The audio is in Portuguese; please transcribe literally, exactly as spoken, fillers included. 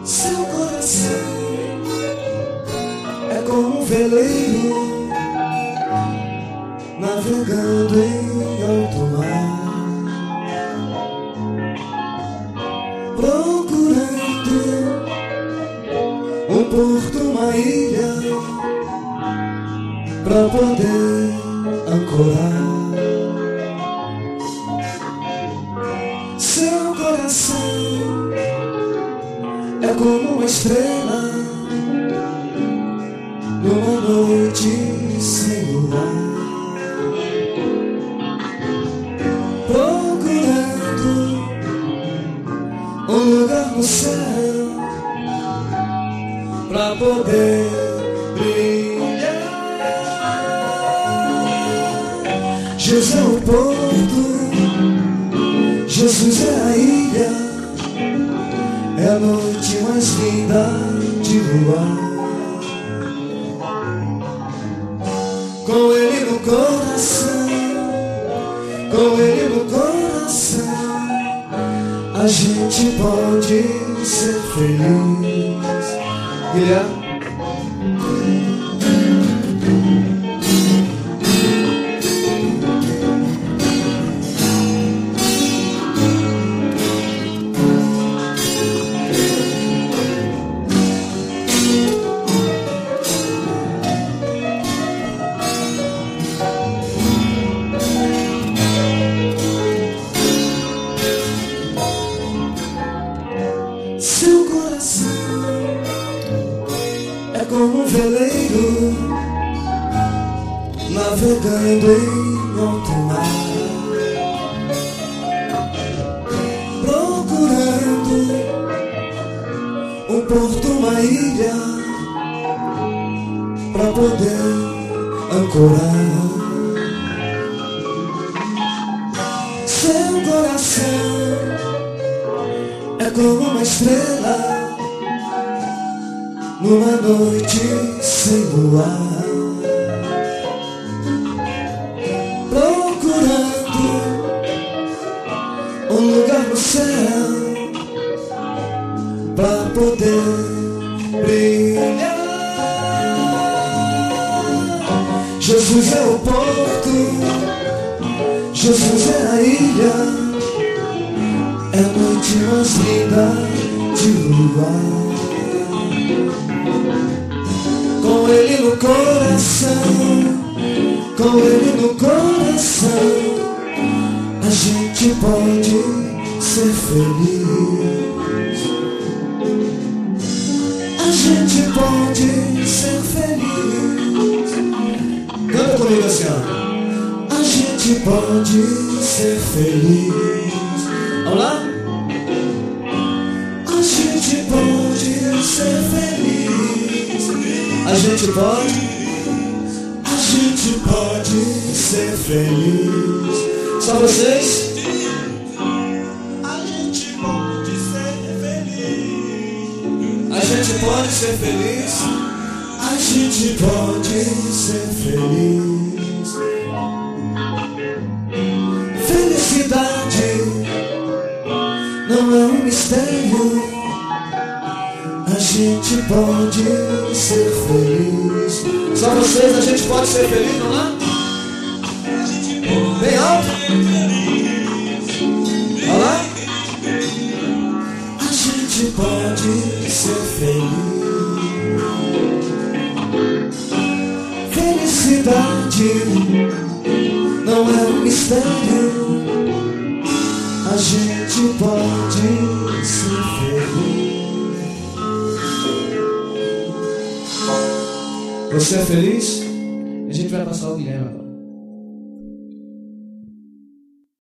Seu coração é como um veleiro navegando em alto mar, procurando um porto, uma ilha pra poder ancorar. Seu coração é como uma estrela numa noite sem luar, procurando um lugar no céu pra poder brilhar. Jesus é o porto, Jesus é a ilha, é a noite mais linda de luar. Com ele no coração, com ele no coração, a gente pode ser feliz. Guilherme. Seu coração é como um veleiro navegando em alto mar, procurando um porto, uma ilha pra poder ancorar. Seu coração é como uma estrela numa noite sem luar, procurando um lugar no céu pra poder brilhar. Jesus é o porto, Jesus é a ilha, é a noite mais linda de luar. Com ele no coração, com ele no coração, a gente pode ser feliz. A gente pode ser feliz. Canta comigo assim, ó. A gente pode ser feliz. Vamos lá? A gente pode ser feliz. A gente pode, a gente pode ser feliz. Só vocês? A gente pode ser feliz. A gente pode ser feliz. A gente pode ser feliz. Felicidade não é um mistério. A gente pode ser feliz. Só vocês, a gente pode ser feliz, vamos lá? Bem alto. Vamos lá? A gente pode ser feliz. Felicidade não é um mistério. A gente pode ser feliz. Você é feliz? A gente vai passar o Guilherme agora.